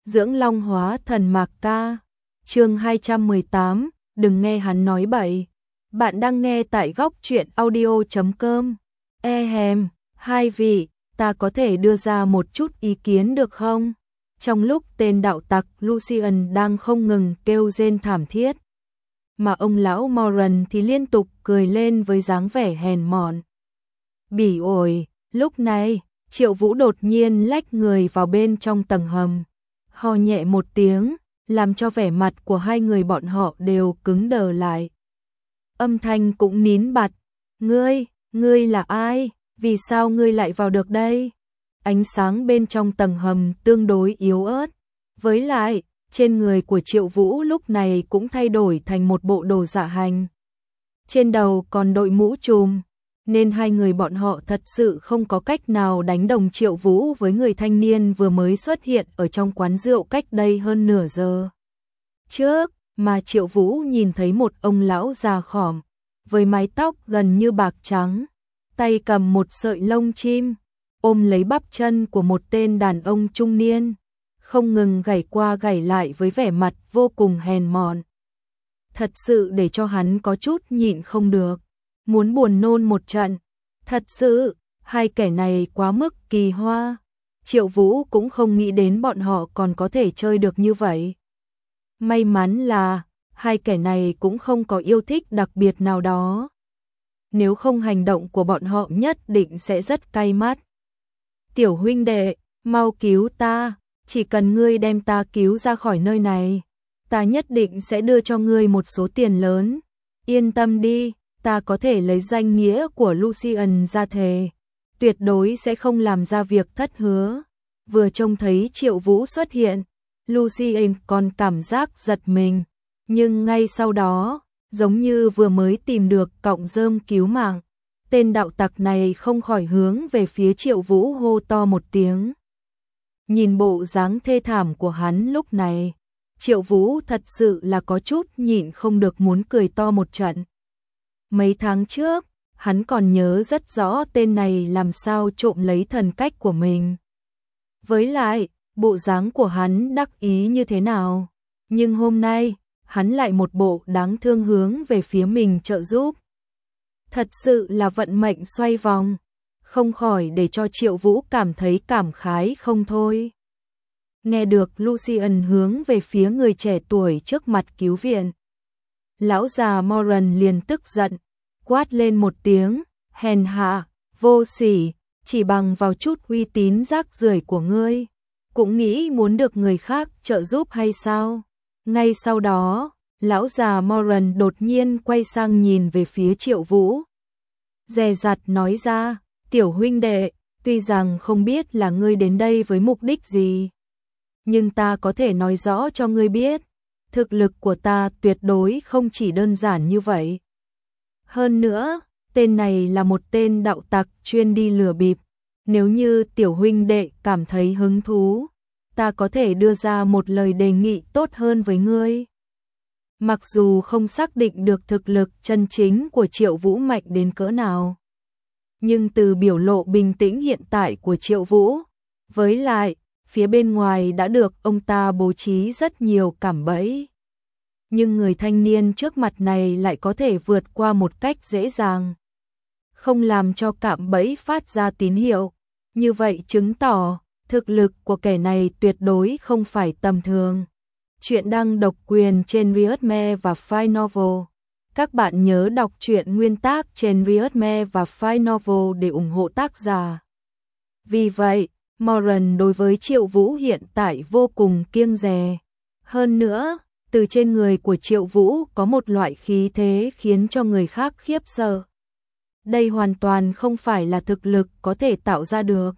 dưỡng long hóa thần mạc ca. Chương 218, đừng nghe hắn nói bậy. Bạn đang nghe tại góc truyện audio.com. Hai vị, ta có thể đưa ra một chút ý kiến được không? Trong lúc tên đạo tặc Lucian đang không ngừng kêu rên thảm thiết, mà ông lão Moran thì liên tục cười lên với dáng vẻ hèn mọn. Bỉ ổi, lúc này, Triệu Vũ đột nhiên lách người vào bên trong tầng hầm, ho nhẹ một tiếng, làm cho vẻ mặt của hai người bọn họ đều cứng đờ lại. Âm thanh cũng nín bặt. Ngươi là ai? Vì sao ngươi lại vào được đây? Ánh sáng bên trong tầng hầm tương đối yếu ớt. Với lại, trên người của Triệu Vũ lúc này cũng thay đổi thành một bộ đồ dạ hành. Trên đầu còn đội mũ trùm, nên hai người bọn họ thật sự không có cách nào đánh đồng Triệu Vũ với người thanh niên vừa mới xuất hiện ở trong quán rượu cách đây hơn nửa giờ trước, mà Triệu Vũ nhìn thấy một ông lão già khòm, với mái tóc gần như bạc trắng, tay cầm một sợi lông chim, ôm lấy bắp chân của một tên đàn ông trung niên, không ngừng gảy qua gảy lại với vẻ mặt vô cùng hèn mọn. Thật sự để cho hắn có chút nhịn không được, muốn buồn nôn một trận. Thật sự, hai kẻ này quá mức kỳ hoa. Triệu Vũ cũng không nghĩ đến bọn họ còn có thể chơi được như vậy. May mắn là hai kẻ này cũng không có yêu thích đặc biệt nào đó. Nếu không hành động của bọn họ nhất định sẽ rất cay mắt. Tiểu huynh đệ, mau cứu ta, chỉ cần ngươi đem ta cứu ra khỏi nơi này, ta nhất định sẽ đưa cho ngươi một số tiền lớn. Yên tâm đi, ta có thể lấy danh nghĩa của Lucian ra thề, tuyệt đối sẽ không làm ra việc thất hứa. Vừa trông thấy Triệu Vũ xuất hiện, Lucian còn cảm giác giật mình, nhưng ngay sau đó, giống như vừa mới tìm được cọng rơm cứu mạng, tên đạo tặc này không khỏi hướng về phía Triệu Vũ hô to một tiếng. Nhìn bộ dáng thê thảm của hắn lúc này, Triệu Vũ thật sự là có chút nhịn không được muốn cười to một trận. Mấy tháng trước, hắn còn nhớ rất rõ tên này làm sao trộm lấy thần cách của mình. Với lại, bộ dáng của hắn đắc ý như thế nào. Nhưng hôm nay, hắn lại một bộ đáng thương hướng về phía mình trợ giúp. Thật sự là vận mệnh xoay vòng, không khỏi để cho Triệu Vũ cảm thấy cảm khái không thôi. Nghe được Lucian hướng về phía người trẻ tuổi trước mặt cứu viện, lão già Moran liền tức giận, quát lên một tiếng, hèn hạ, vô sỉ, chỉ bằng vào chút uy tín rác rưởi của ngươi, cũng nghĩ muốn được người khác trợ giúp hay sao? Ngay sau đó, lão già Moran đột nhiên quay sang nhìn về phía Triệu Vũ, dè dặt nói ra, tiểu huynh đệ, tuy rằng không biết là ngươi đến đây với mục đích gì, nhưng ta có thể nói rõ cho ngươi biết, thực lực của ta tuyệt đối không chỉ đơn giản như vậy. Hơn nữa, tên này là một tên đạo tặc chuyên đi lừa bịp. Nếu như tiểu huynh đệ cảm thấy hứng thú, ta có thể đưa ra một lời đề nghị tốt hơn với ngươi. Mặc dù không xác định được thực lực chân chính của Triệu Vũ mạnh đến cỡ nào, nhưng từ biểu lộ bình tĩnh hiện tại của Triệu Vũ, với lại, phía bên ngoài đã được ông ta bố trí rất nhiều cạm bẫy. Nhưng người thanh niên trước mặt này lại có thể vượt qua một cách dễ dàng, không làm cho cạm bẫy phát ra tín hiệu. Như vậy chứng tỏ, thực lực của kẻ này tuyệt đối không phải tầm thường. Chuyện đăng độc quyền trên Readme và File Novel. Các bạn nhớ đọc truyện nguyên tác trên Readme và File Novel để ủng hộ tác giả. Vì vậy, Moran đối với Triệu Vũ hiện tại vô cùng kiêng dè. Hơn nữa, từ trên người của Triệu Vũ có một loại khí thế khiến cho người khác khiếp sợ. Đây hoàn toàn không phải là thực lực có thể tạo ra được,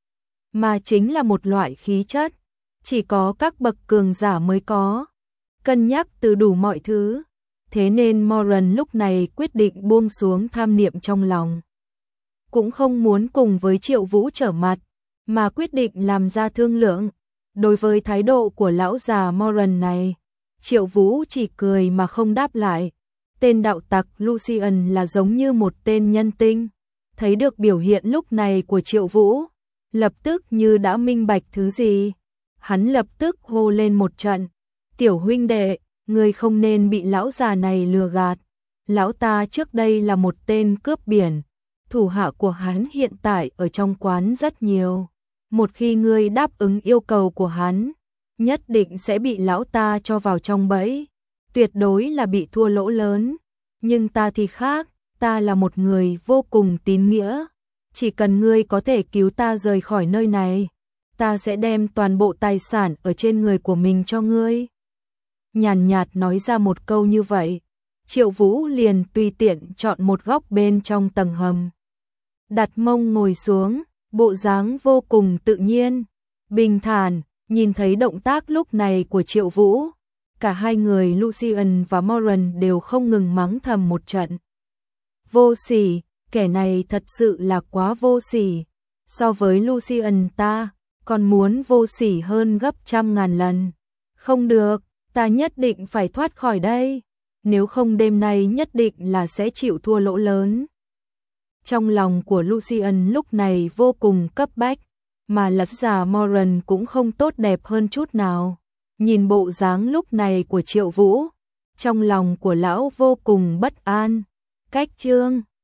mà chính là một loại khí chất, chỉ có các bậc cường giả mới có. Cân nhắc từ đủ mọi thứ, thế nên Moran lúc này quyết định buông xuống tham niệm trong lòng. Cũng không muốn cùng với Triệu Vũ trở mặt, mà quyết định làm ra thương lượng. Đối với thái độ của lão già Moran này, Triệu Vũ chỉ cười mà không đáp lại. Tên đạo tặc Lucian là giống như một tên nhân tinh, thấy được biểu hiện lúc này của Triệu Vũ, lập tức như đã minh bạch thứ gì. Hắn lập tức hô lên một trận, tiểu huynh đệ, ngươi không nên bị lão già này lừa gạt. Lão ta trước đây là một tên cướp biển, thủ hạ của hắn hiện tại ở trong quán rất nhiều. Một khi ngươi đáp ứng yêu cầu của hắn, nhất định sẽ bị lão ta cho vào trong bẫy, tuyệt đối là bị thua lỗ lớn. Nhưng ta thì khác, ta là một người vô cùng tín nghĩa, chỉ cần ngươi có thể cứu ta rời khỏi nơi này, ta sẽ đem toàn bộ tài sản ở trên người của mình cho ngươi. Nhàn nhạt nói ra một câu như vậy, Triệu Vũ liền tùy tiện chọn một góc bên trong tầng hầm, đặt mông ngồi xuống, bộ dáng vô cùng tự nhiên, bình thản. Nhìn thấy động tác lúc này của Triệu Vũ, cả hai người Lucian và Moran đều không ngừng mắng thầm một trận. Vô sỉ, kẻ này thật sự là quá vô sỉ. So với Lucian ta, còn muốn vô sỉ hơn gấp trăm ngàn lần. Không được, ta nhất định phải thoát khỏi đây. Nếu không đêm nay nhất định là sẽ chịu thua lỗ lớn. Trong lòng của Lucian lúc này vô cùng cấp bách, mà lật giả Moran cũng không tốt đẹp hơn chút nào. Nhìn bộ dáng lúc này của Triệu Vũ, trong lòng của lão vô cùng bất an. Cách chương